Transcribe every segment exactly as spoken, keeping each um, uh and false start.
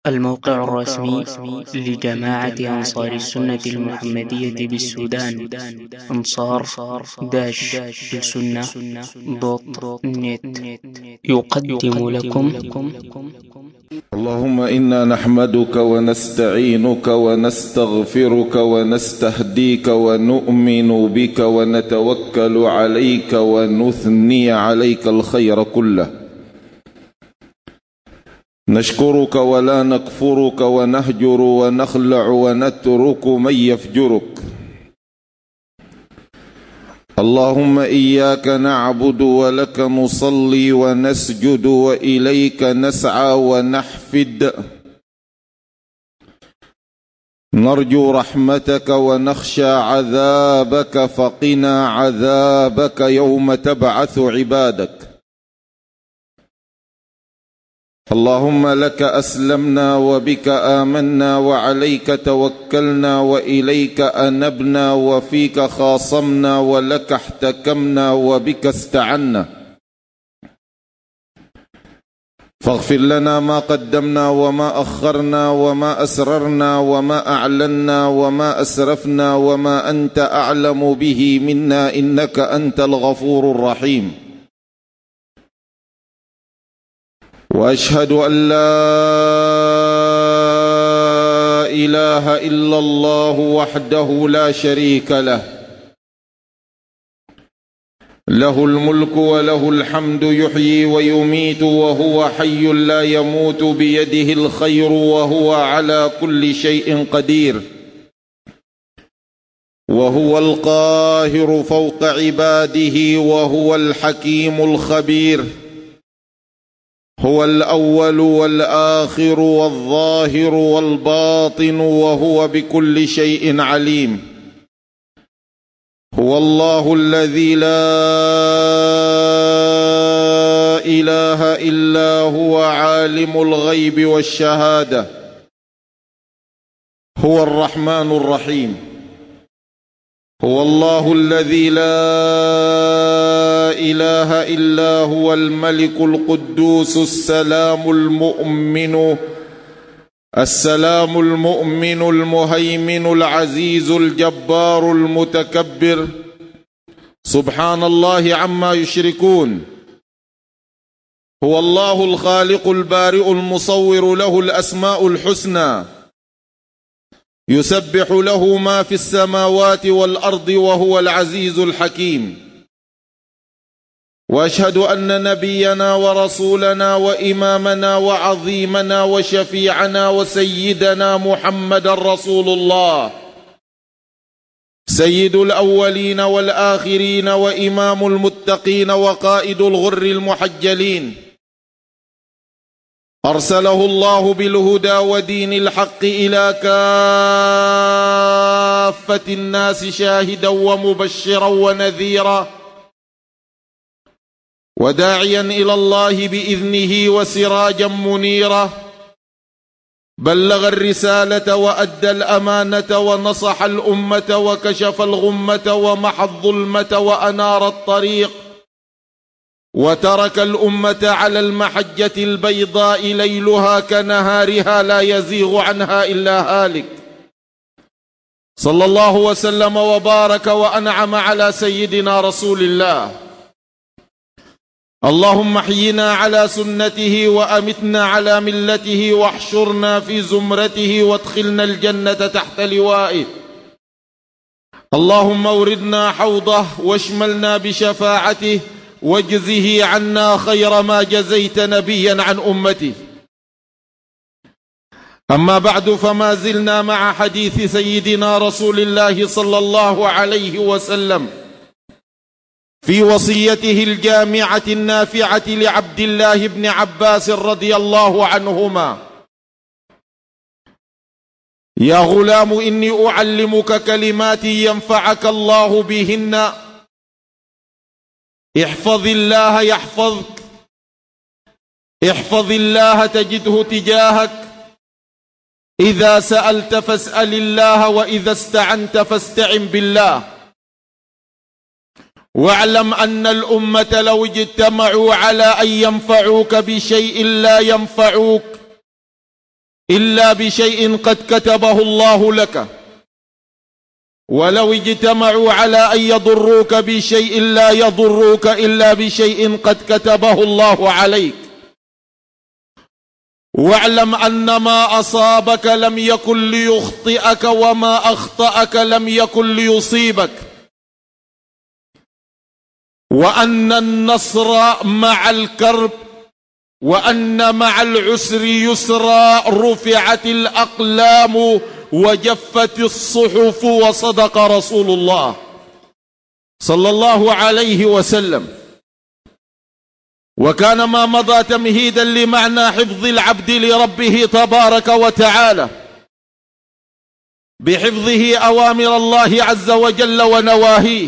الموقع الرسمي لجماعة أنصار السنة المحمدية بالسودان أنصار داش السنة دوت نت يقدم لكم. اللهم إنا نحمدك ونستعينك ونستغفرك ونستهديك ونؤمن بك ونتوكل عليك ونثني عليك الخير كله. نشكرك ولا نكفرك ونهجر ونخلع ونترك من يفجرك. اللهم إياك نعبد ولك نصلي ونسجد وإليك نسعى ونحفد. نرجو رحمتك ونخشى عذابك فقنا عذابك يوم تبعث عبادك. اللهم لك أسلمنا وبك آمنا وعليك توكلنا وإليك أنبنا وفيك خاصمنا ولك احتكمنا وبك استعنا. فاغفر لنا ما قدمنا وما أخرنا وما أسررنا وما أعلنا وما أسرفنا وما أنت أعلم به منا إنك أنت الغفور الرحيم. وأشهد أن لا إله إلا الله وحده لا شريك له، له الملك وله الحمد يحيي ويميت وهو حي لا يموت بيده الخير وهو على كل شيء قدير، وهو القاهر فوق عباده وهو الحكيم الخبير. هو الأول والآخر والظاهر والباطن وهو بكل شيء عليم. هو الله الذي لا إله إلا هو عالم الغيب والشهادة. هو الرحمن الرحيم. هو الله الذي لا إله إلا هو الملك القدوس السلام المؤمن السلام المؤمن المهيمن العزيز الجبار المتكبر. سبحان الله عما يشركون. هو الله الخالق البارئ المصور له الأسماء الحسنى. يسبح له ما في السماوات والأرض وهو العزيز الحكيم. وأشهد أن نبينا ورسولنا وإمامنا وعظيمنا وشفيعنا وسيدنا محمد رسول الله سيد الأولين والآخرين وإمام المتقين وقائد الغر المحجلين. أرسله الله بالهدى ودين الحق إلى كافة الناس شاهدا ومبشرا ونذيرا وداعيا إلى الله بإذنه وسراجا منيرا. بلغ الرسالة وأدى الأمانة ونصح الأمة وكشف الغمة ومحى الظلمة وأنار الطريق وترك الأمة على المحجة البيضاء ليلها كنهارها لا يزيغ عنها إلا هالك. صلى الله وسلم وبارك وأنعم على سيدنا رسول الله. اللهم احينا على سنته وأمتنا على ملته واحشرنا في زمرته وادخلنا الجنة تحت لوائه. اللهم اوردنا حوضه واشملنا بشفاعته واجزه عنا خير ما جزيت نبيا عن أمته. أما بعد، فما زلنا مع حديث سيدنا رسول الله صلى الله عليه وسلم في وصيته الجامعة النافعة لعبد الله بن عباس رضي الله عنهما: يا غلام إني أعلمك كلمات ينفعك الله بهن. احفظ الله يحفظك، احفظ الله تجده تجاهك، إذا سألت فاسأل الله وإذا استعنت فاستعن بالله. واعلم أن الأمة لو اجتمعوا على أن ينفعوك بشيء لا ينفعوك إلا بشيء قد كتبه الله لك، ولو اجتمعوا على أن يضروك بشيء لا يضروك إلا بشيء قد كتبه الله عليك. واعلم أن ما أصابك لم يكن ليخطئك، وما أخطأك لم يكن ليصيبك، وأن النصر مع الكرب، وأن مع العسر يسرا، رفعت الأقلام وجفت الصحف، وصدق رسول الله صلى الله عليه وسلم. وكان ما مضى تمهيدا لمعنى حفظ العبد لربه تبارك وتعالى بحفظه أوامر الله عز وجل ونواهيه،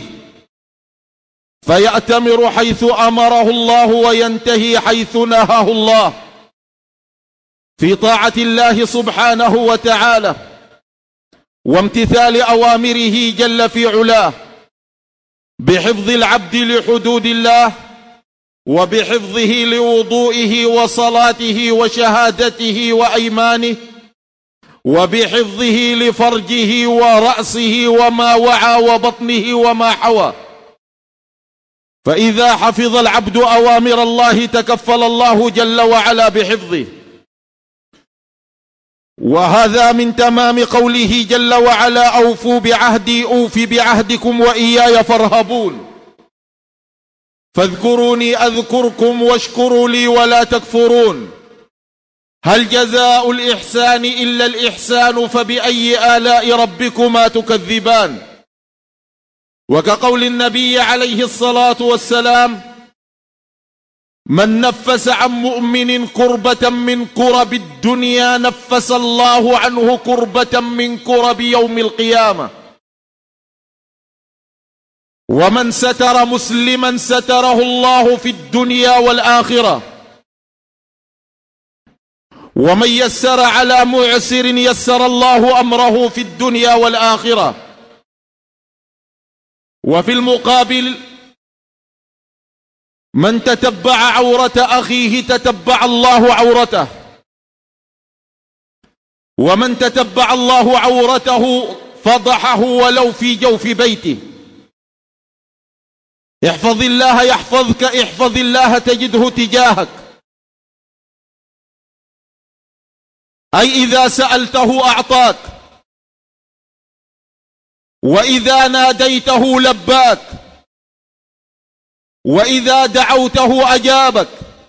فيأتمر حيث أمره الله وينتهي حيث نهاه الله في طاعة الله سبحانه وتعالى وامتثال أوامره جل في علاه، بحفظ العبد لحدود الله، وبحفظه لوضوئه وصلاته وشهادته وأيمانه، وبحفظه لفرجه ورأسه وما وعى وبطنه وما حوى. فإذا حفظ العبد أوامر الله تكفل الله جل وعلا بحفظه. وهذا من تمام قوله جل وعلا: أوفوا بعهدي أوف بعهدكم وإياي فارهبون، فاذكروني أذكركم واشكروا لي ولا تكفرون. هل جزاء الإحسان إلا الإحسان، فبأي آلاء ربكما تكذبان. وكقول النبي عليه الصلاة والسلام: من نفس عن مؤمن كربة من كرب الدنيا نفس الله عنه كربة من كرب يوم القيامة. ومن ستر مسلما ستره الله في الدنيا والآخرة. ومن يسر على معسر يسر الله أمره في الدنيا والآخرة. وفي المقابل: من تتبع عورة أخيه تتبع الله عورته، ومن تتبع الله عورته فضحه ولو في جوف بيته. احفظ الله يحفظك، احفظ الله تجده تجاهك. أي إذا سألته أعطاك، وإذا ناديته لباك، وإذا دعوته أجابك،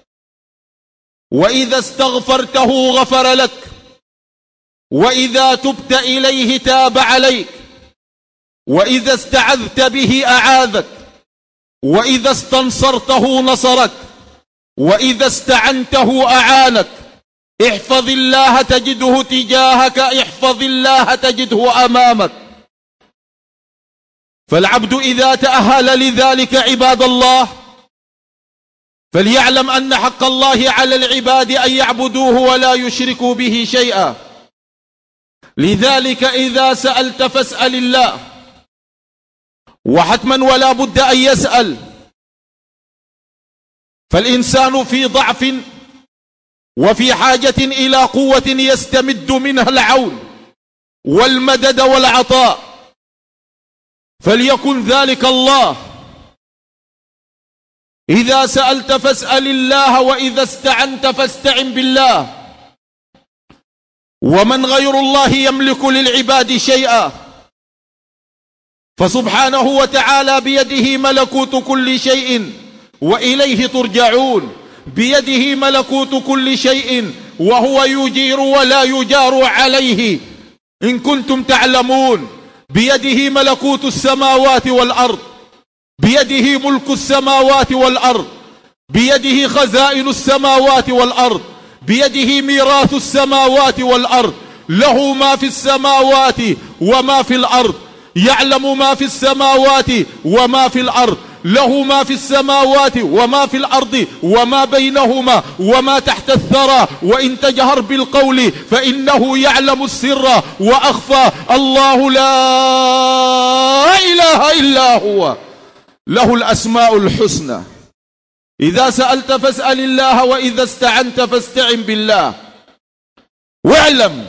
وإذا استغفرته غفر لك، وإذا تبت إليه تاب عليك، وإذا استعذت به أعاذك، وإذا استنصرته نصرك، وإذا استعنته أعانك. احفظ الله تجده تجاهك، احفظ الله تجده أمامك. فالعبد إذا تأهل لذلك عباد الله فليعلم أن حق الله على العباد أن يعبدوه ولا يشركوا به شيئا. لذلك إذا سألت فاسأل الله، وحتما ولا بد أن يسأل. فالإنسان في ضعف وفي حاجة إلى قوة يستمد منها العون والمدد والعطاء، فليكن ذلك الله. إذا سألت فاسأل الله، وإذا استعنت فاستعن بالله. ومن غير الله يملك للعباد شيئا، فسبحانه وتعالى بيده ملكوت كل شيء وإليه ترجعون. بيده ملكوت كل شيء وهو يجير ولا يجار عليه إن كنتم تعلمون. بيده ملكوت السماوات والأرض، بيده ملك السماوات والأرض، بيده خزائن السماوات والأرض، بيده ميراث السماوات والأرض. له ما في السماوات وما في الأرض، يعلم ما في السماوات وما في الأرض. له ما في السماوات وما في الأرض وما بينهما وما تحت الثرى. وإن تجهر بالقول فإنه يعلم السر وأخفى. الله لا إله إلا هو، له الأسماء الحسنى. إذا سألت فاسأل الله، وإذا استعنت فاستعن بالله. واعلم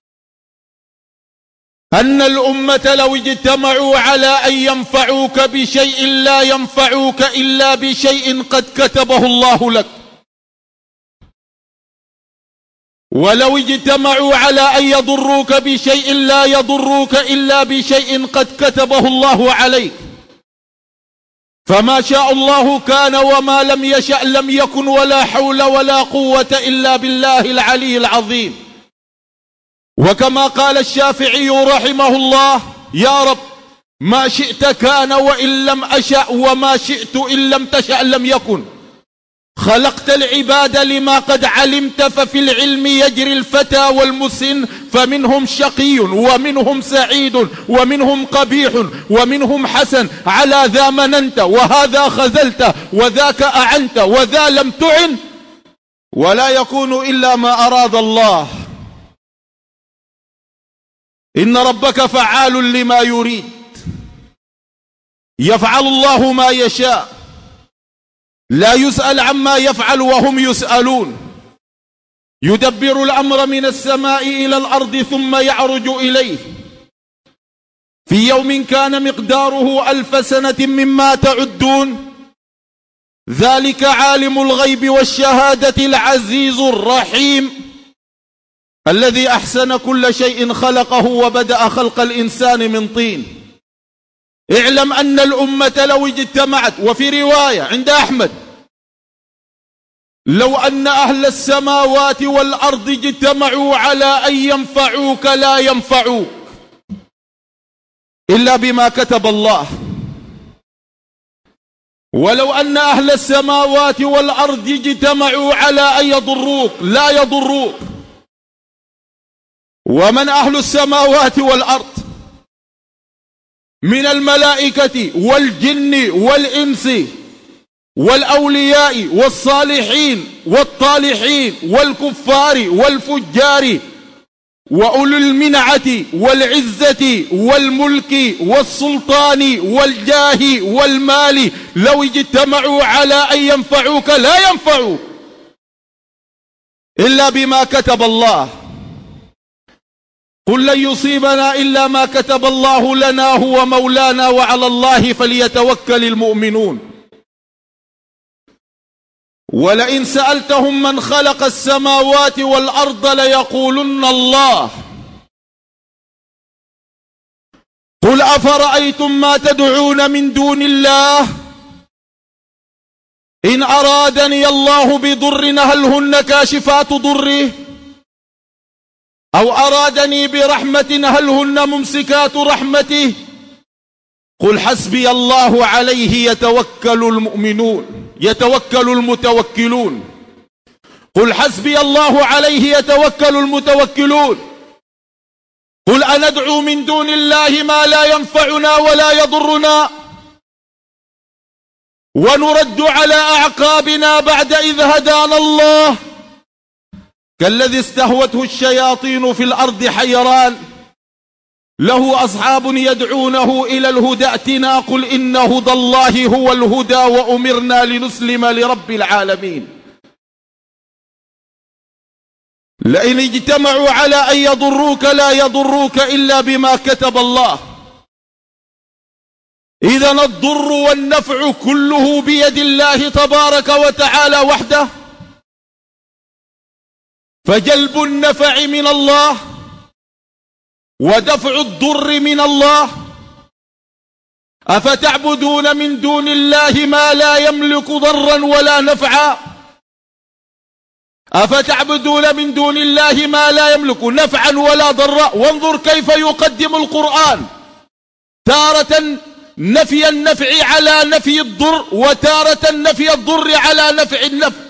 أن الأمة لو اجتمعوا على أن ينفعوك بشيء لا ينفعوك إلا بشيء قد كتبه الله لك، ولو اجتمعوا على أن يضروك بشيء لا يضروك إلا بشيء قد كتبه الله عليك. فما شاء الله كان وما لم يشأ لم يكن، ولا حول ولا قوة إلا بالله العلي العظيم. وكما قال الشافعي رحمه الله: يا رب ما شئت كان وإن لم أشأ، وما شئت إن لم تشأ لم يكن. خلقت العباد لما قد علمت، ففي العلم يجري الفتى والمسن، فمنهم شقي ومنهم سعيد ومنهم قبيح ومنهم حسن. على ذا مننت وهذا خذلت، وذاك أعنت وذا لم تعن، ولا يكون إلا ما أراد الله. إن ربك فعال لما يريد، يفعل الله ما يشاء، لا يسأل عما يفعل وهم يسألون. يدبر الأمر من السماء إلى الأرض ثم يعرج إليه في يوم كان مقداره ألف سنة مما تعدون. ذلك عالم الغيب والشهادة العزيز الرحيم الذي أحسن كل شيء خلقه وبدأ خلق الإنسان من طين. اعلم أن الأمة لو اجتمعت، وفي رواية عند أحمد: لو أن أهل السماوات والأرض اجتمعوا على أن ينفعوك لا ينفعوك إلا بما كتب الله، ولو أن أهل السماوات والأرض اجتمعوا على أن يضروك لا يضروك. ومن أهل السماوات والأرض من الملائكة والجن والإنس والأولياء والصالحين والطالحين والكفار والفجار وأولو المنعة والعزة والملك والسلطان والجاه والمال، لو اجتمعوا على أن ينفعوك لا ينفعوك إلا بما كتب الله. قل لن يصيبنا إلا ما كتب الله لنا هو مولانا وعلى الله فليتوكل المؤمنون. ولئن سألتهم من خلق السماوات والأرض ليقولن الله. قل أفرأيتم ما تدعون من دون الله إن أرادني الله بضر هل هن كاشفات ضره أو أرادني برحمة هل هن ممسكات رحمته. قل حسبي الله عليه يتوكل المؤمنون يتوكل المتوكلون. قل حسبي الله عليه يتوكل المتوكلون. قل أندعو من دون الله ما لا ينفعنا ولا يضرنا ونرد على أعقابنا بعد إذ هدانا الله كالذي استهوته الشياطين في الأرض حيران له أصحاب يدعونه إلى الهدى ائتنا قل إن هدى الله هو الهدى وأمرنا لنسلم لرب العالمين. لئن اجتمعوا على أن يضروك لا يضروك إلا بما كتب الله. إذن الضر والنفع كله بيد الله تبارك وتعالى وحده، فجلب النفع من الله ودفع الضر من الله. أفتعبدون من دون الله ما لا يملك ضرا ولا نفعا أفتعبدون من دون الله ما لا يملك نفعا ولا ضرا. وانظر كيف يقدم القرآن تارة نفي النفع على نفي الضر، وتارة نفي الضر على نفع النفع،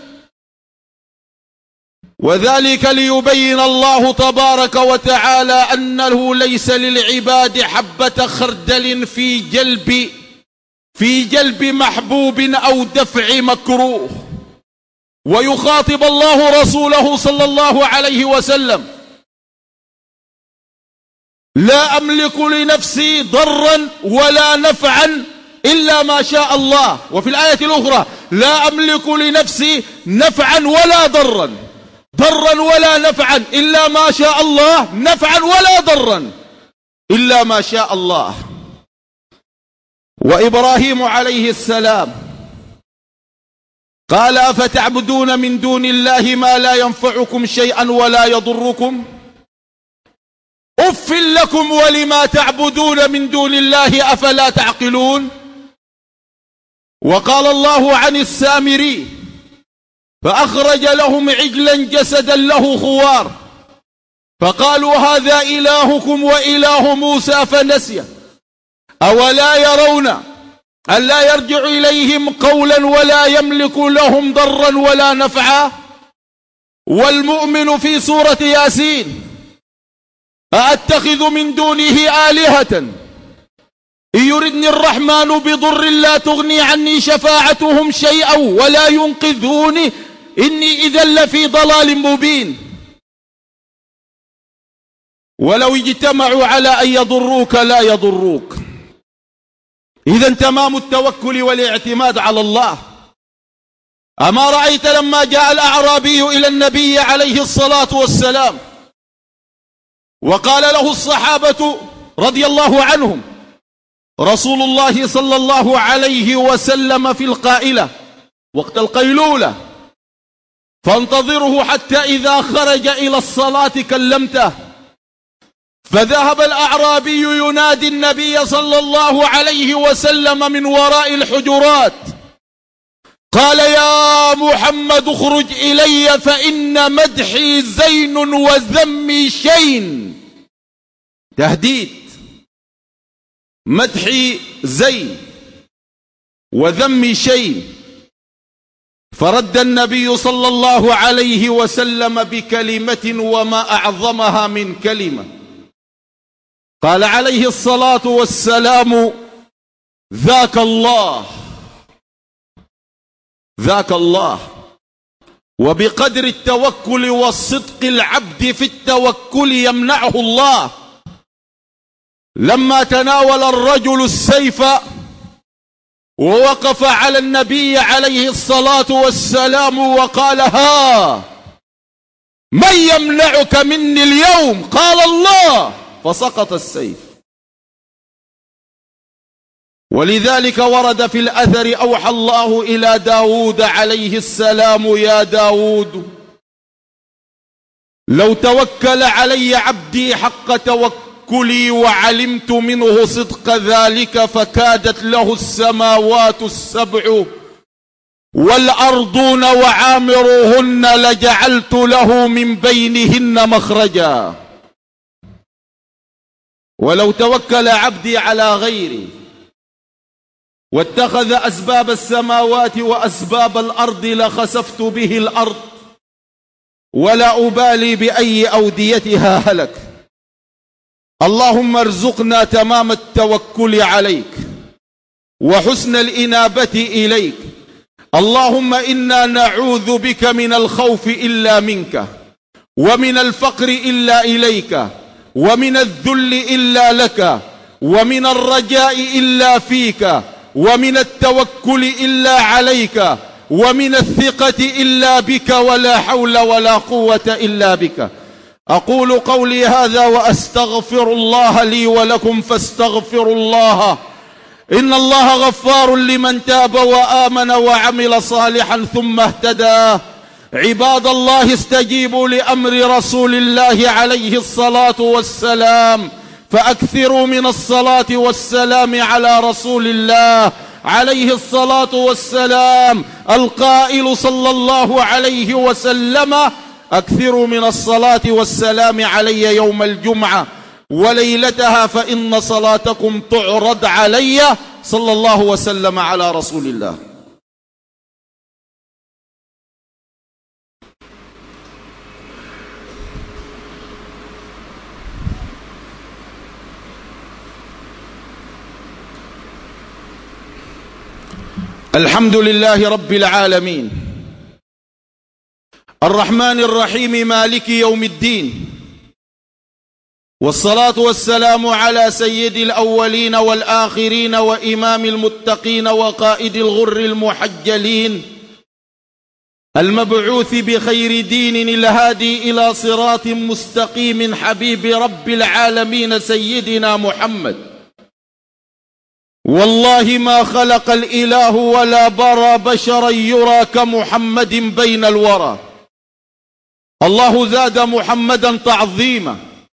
وذلك ليبين الله تبارك وتعالى أنه ليس للعباد حبة خردل في جلب في جلب محبوب أو دفع مكروه. ويخاطب الله رسوله صلى الله عليه وسلم: لا أملك لنفسي ضرا ولا نفعا إلا ما شاء الله. وفي الآية الأخرى: لا أملك لنفسي نفعا ولا ضرا. ضرا ولا نفعا إلا ما شاء الله، نفعا ولا ضرا إلا ما شاء الله. وإبراهيم عليه السلام قال أفتعبدون من دون الله ما لا ينفعكم شيئا ولا يضركم أف لكم ولما تعبدون من دون الله أفلا تعقلون. وقال الله عن السامري فأخرج لهم عجلا جسدا له خوار فقالوا هذا إلهكم وإله موسى فنسي أولا يرون ألا يرجع إليهم قولا ولا يملك لهم ضرا ولا نفعا. والمؤمن في سورة ياسين أأتخذ من دونه آلهة إن يردني الرحمن بضر لا تغني عني شفاعتهم شيئا ولا ينقذوني إني إذا لفي ضلال مبين. ولو اجتمعوا على أن يضروك لا يضروك. إذا تمام التوكل والاعتماد على الله. أما رأيت لما جاء الأعرابي إلى النبي عليه الصلاة والسلام وقال له الصحابة رضي الله عنهم رسول الله صلى الله عليه وسلم في القائلة وقت القيلولة فانتظره حتى إذا خرج إلى الصلاة كلمته. فذهب الأعرابي ينادي النبي صلى الله عليه وسلم من وراء الحجرات قال يا محمد اخرج إلي فإن مدحي زين وذمي شين. تهديد، مدحي زين وذمي شين. فرد النبي صلى الله عليه وسلم بكلمة وما أعظمها من كلمة. قال عليه الصلاة والسلام ذاك الله ذاك الله. وبقدر التوكل والصدق العبد في التوكل يمنعه الله. لما تناول الرجل السيف ووقف على النبي عليه الصلاة والسلام وقال ها من يمنعك مني اليوم؟ قال الله، فسقط السيف. ولذلك ورد في الأثر أوحى الله إلى داود عليه السلام يا داود لو توكل علي عبدي حق توكلي وعلمت منه صدق ذلك فكادت له السماوات السبع والأرضون وعامرهن لجعلت له من بينهن مخرجا. ولو توكل عبدي على غيري واتخذ أسباب السماوات وأسباب الأرض لخسفت به الأرض ولا أبالي بأي أوديتها هلك. اللهم ارزقنا تمام التوكل عليك وحسن الإنابة إليك. اللهم إنا نعوذ بك من الخوف إلا منك ومن الفقر إلا إليك ومن الذل إلا لك ومن الرجاء إلا فيك ومن التوكل إلا عليك ومن الثقة إلا بك ولا حول ولا قوة إلا بك. أقول قولي هذا وأستغفر الله لي ولكم فاستغفروا الله إن الله غفار لمن تاب وآمن وعمل صالحا ثم اهتدى. عباد الله استجيبوا لأمر رسول الله عليه الصلاة والسلام فأكثروا من الصلاة والسلام على رسول الله عليه الصلاة والسلام القائل صلى الله عليه وسلم أكثروا من الصلاة والسلام علي يوم الجمعة وليلتها فإن صلاتكم تعرض علي صلى الله وسلم على رسول الله. الحمد لله رب العالمين الرحمن الرحيم مالك يوم الدين والصلاة والسلام على سيد الأولين والآخرين وإمام المتقين وقائد الغر المحجلين المبعوث بخير دين الهادي إلى صراط مستقيم حبيب رب العالمين سيدنا محمد. والله ما خلق الإله ولا برى بشرا يرى كمحمد بين الورى. الله زاد محمدا تعظيما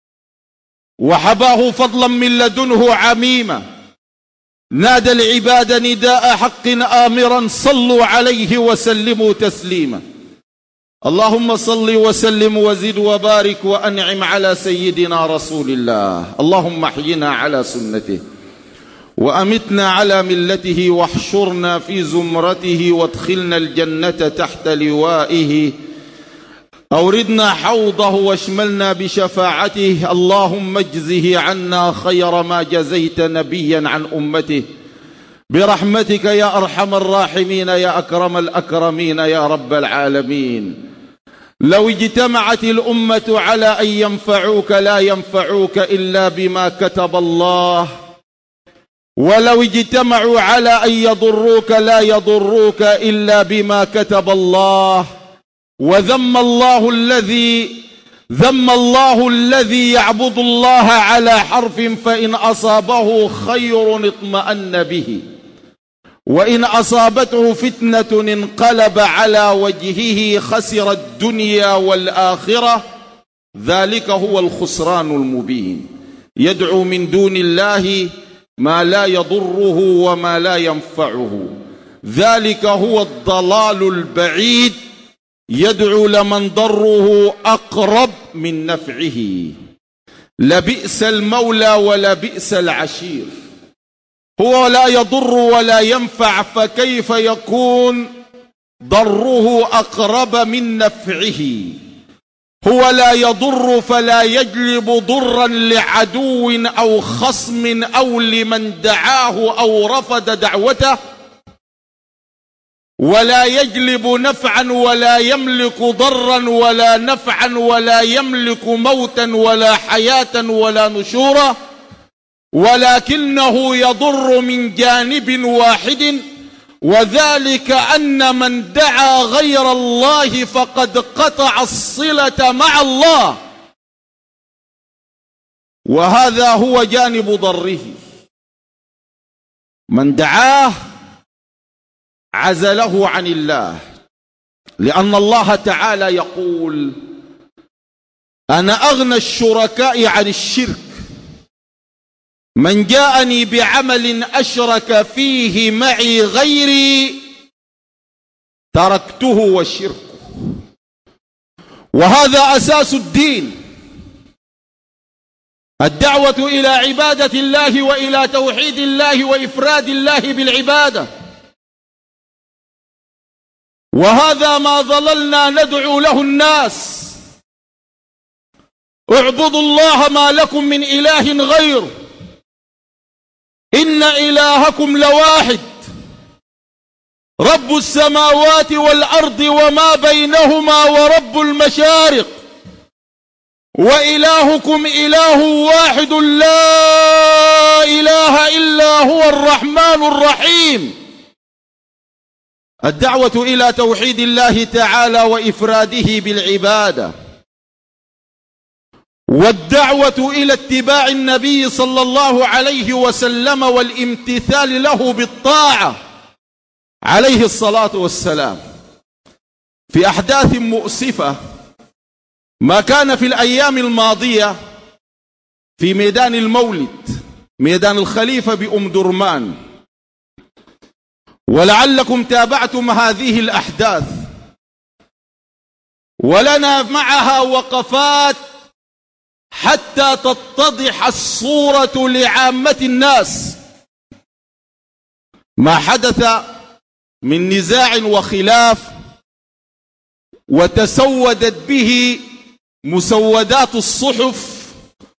وحباه فضلا من لدنه عميما. نادى العباد نداء حق آمرا صلوا عليه وسلموا تسليما. اللهم صل وسلم وزد وبارك وأنعم على سيدنا رسول الله. اللهم احينا على سنته وأمتنا على ملته واحشرنا في زمرته وادخلنا الجنة تحت لوائه. أوردنا حوضه واشملنا بشفاعته. اللهم اجزه عنا خير ما جزيت نبيا عن أمته برحمتك يا أرحم الراحمين يا أكرم الأكرمين يا رب العالمين. لو اجتمعت الأمة على أن ينفعوك لا ينفعوك إلا بما كتب الله، ولو اجتمعوا على أن يضروك لا يضروك إلا بما كتب الله. وذم الله الذي ذم الله الذي يعبد الله على حرف فإن أصابه خير اطمأن به وإن أصابته فتنة انقلب على وجهه خسر الدنيا والآخرة. ذلك هو الخسران المبين. يدعو من دون الله ما لا يضره وما لا ينفعه. ذلك هو الضلال البعيد. يدعو لمن ضره أقرب من نفعه. لبئس المولى ولبئس العشير. هو لا يضر ولا ينفع، فكيف يكون ضره أقرب من نفعه؟ هو لا يضر فلا يجلب ضرا لعدو أو خصم أو لمن دعاه أو رفض دعوته، ولا يجلب نفعا ولا يملك ضرا ولا نفعا ولا يملك موتا ولا حياة ولا نشورا، ولكنه يضر من جانب واحد، وذلك أن من دعا غير الله فقد قطع الصلة مع الله، وهذا هو جانب ضره. من دعاه عزله عن الله، لأن الله تعالى يقول: أنا أغنى الشركاء عن الشرك، من جاءني بعمل أشرك فيه معي غيري تركته وشركه. وهذا أساس الدين، الدعوة إلى عبادة الله وإلى توحيد الله وإفراد الله بالعبادة. وهذا ما ظللنا ندعو له الناس: اعبدوا الله ما لكم من إله غيره، إن إلهكم لواحد، رب السماوات والأرض وما بينهما ورب المشارق، وإلهكم إله واحد لا إله إلا هو الرحمن الرحيم. الدعوة إلى توحيد الله تعالى وإفراده بالعبادة، والدعوة إلى اتباع النبي صلى الله عليه وسلم والامتثال له بالطاعة عليه الصلاة والسلام. في أحداث مؤسفة ما كان في الأيام الماضية في ميدان المولد، ميدان الخليفة بأم درمان، ولعلكم تابعتم هذه الأحداث، ولنا معها وقفات حتى تتضح الصورة لعامة الناس. ما حدث من نزاع وخلاف وتسودت به مسودات الصحف،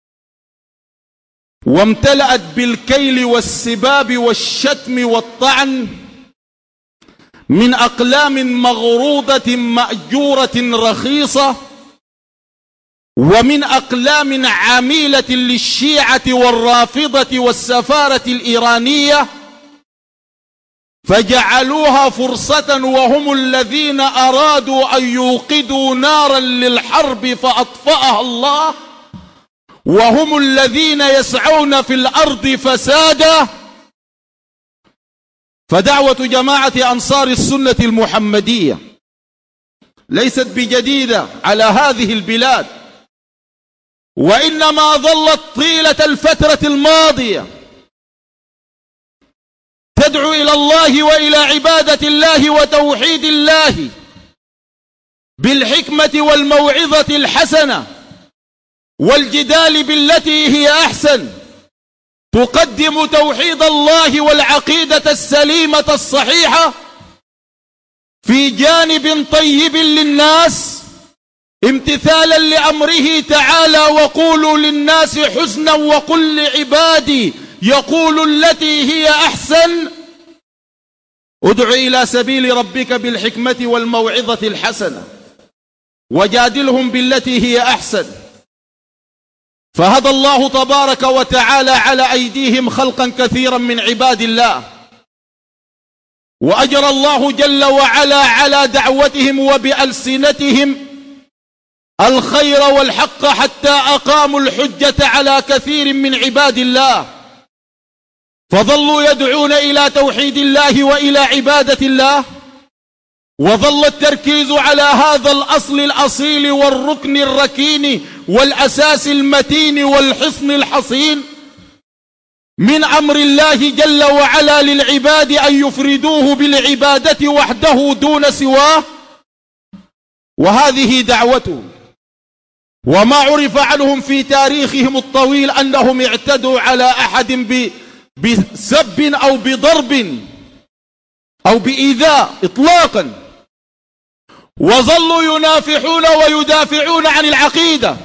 وامتلأت بالكيل والسباب والشتم والطعن من أقلام مغروضة مأجورة رخيصة، ومن أقلام عميلة للشيعة والرافضة والسفارة الإيرانية، فجعلوها فرصة، وهم الذين أرادوا أن يوقدوا نارا للحرب فأطفأها الله، وهم الذين يسعون في الأرض فسادا. فدعوة جماعة أنصار السنة المحمدية ليست بجديدة على هذه البلاد، وإنما ظلت طيلة الفترة الماضية تدعو إلى الله وإلى عبادة الله وتوحيد الله بالحكمة والموعظة الحسنة والجدال بالتي هي أحسن، تقدم توحيد الله والعقيدة السليمة الصحيحة في جانب طيب للناس، امتثالا لأمره تعالى: وقولوا للناس حسنا وقل لعبادي يقول التي هي أحسن. ادع إلى سبيل ربك بالحكمة والموعظة الحسنة وجادلهم بالتي هي أحسن. فهدى الله تبارك وتعالى على أيديهم خلقا كثيرا من عباد الله، وأجرى الله جل وعلا على دعوتهم وبألسنتهم الخير والحق حتى أقاموا الحجة على كثير من عباد الله، فظلوا يدعون إلى توحيد الله وإلى عبادة الله، وظل التركيز على هذا الأصل الأصيل والركن الركين والأساس المتين والحصن الحصين من أمر الله جل وعلا للعباد أن يفردوه بالعبادة وحده دون سواه، وهذه دعوته. وما عرف عنهم في تاريخهم الطويل أنهم اعتدوا على أحد بسب أو بضرب أو بإيذاء إطلاقا، وظلوا ينافحون ويدافعون عن العقيدة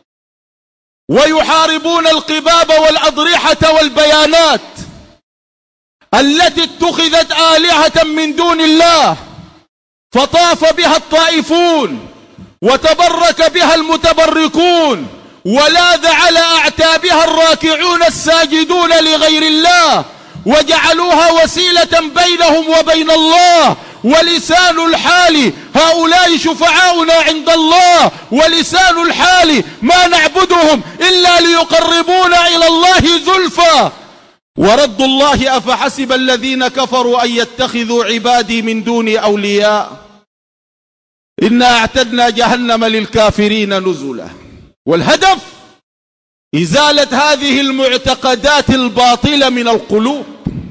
ويحاربون القباب والأضرحة والبيانات التي اتخذت آلهة من دون الله فطاف بها الطائفون وتبرك بها المتبركون ولاذ على أعتابها الراكعون الساجدون لغير الله، وجعلوها وسيلة بينهم وبين الله. ولسان الحال: هؤلاء شفعاؤنا عند الله، ولسان الحال: ما نعبدهم إلا ليقربونا إلى الله زلفى. ورد الله: أفحسب الذين كفروا أن يتخذوا عبادي من دوني أولياء إنا أعتدنا جهنم للكافرين نزلا. والهدف إزالة هذه المعتقدات الباطلة من القلوب،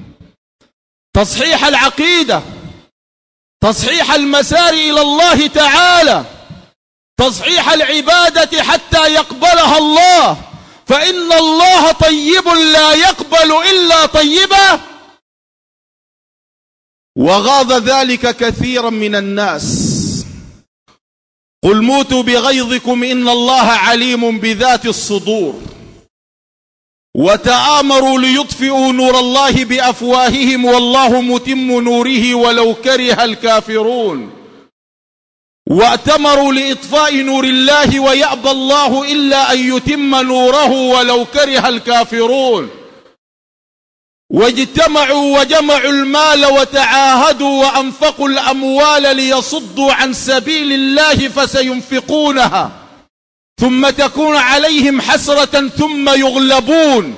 تصحيح العقيدة، تصحيح المسار إلى الله تعالى، تصحيح العبادة حتى يقبلها الله، فإن الله طيب لا يقبل إلا طيبا. وغاض ذلك كثيرا من الناس. قل موتوا بغيظكم إن الله عليم بذات الصدور. وتآمروا ليطفئوا نور الله بأفواههم والله متم نوره ولو كره الكافرون. واتمروا لإطفاء نور الله ويأبى الله إلا أن يتم نوره ولو كره الكافرون. واجتمعوا وجمعوا المال وتعاهدوا وأنفقوا الأموال ليصدوا عن سبيل الله فسينفقونها ثم تكون عليهم حسرة ثم يغلبون.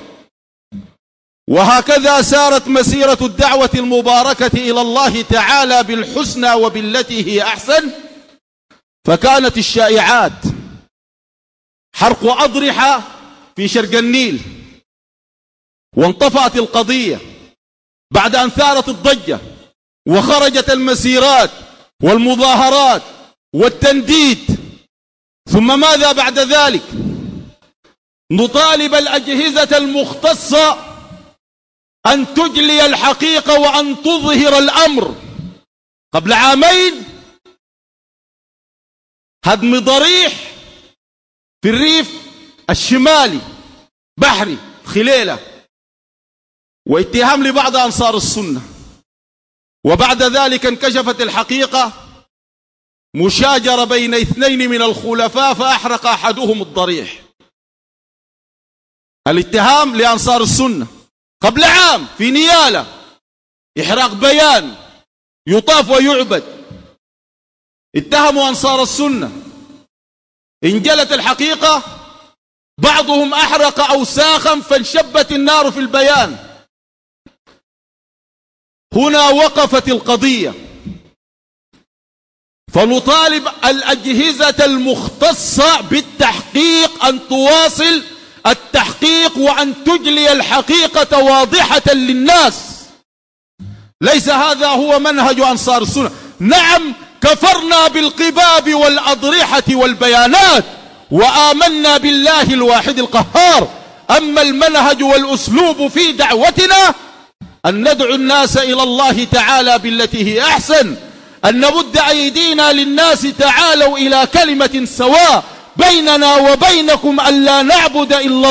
وهكذا سارت مسيرة الدعوة المباركة إلى الله تعالى بالحسنى وبالتي هي أحسن. فكانت الشائعات: حرق أضرحة في شرق النيل، وانطفأت القضية بعد أن ثارت الضجة وخرجت المسيرات والمظاهرات والتنديد. ثم ماذا بعد ذلك؟ نطالب الأجهزة المختصة أن تجلي الحقيقة وأن تظهر الأمر. قبل عامين هدم ضريح في الريف الشمالي بحري خليلة، واتهام لبعض أنصار السنة. وبعد ذلك انكشفت الحقيقة: مشاجرة بين اثنين من الخلفاء فأحرق أحدهم الضريح. الاتهام لأنصار السنة قبل عام في نيالة إحراق بيان يطاف ويعبد. اتهموا أنصار السنة، انجلت الحقيقة بعضهم أحرق أوساخا فانشبت النار في البيان. هنا وقفت القضية، فنطالب الأجهزة المختصة بالتحقيق أن تواصل التحقيق وأن تجلي الحقيقة واضحة للناس. ليس هذا هو منهج أنصار السنة. نعم، كفرنا بالقباب والأضرحة والبيانات وآمنا بالله الواحد القهار، أما المنهج والأسلوب في دعوتنا أن ندعو الناس إلى الله تعالى بالتي هي أحسن، أن نمد أيدينا للناس تعالوا إلى كلمة سواء بيننا وبينكم أن لا نعبد إلا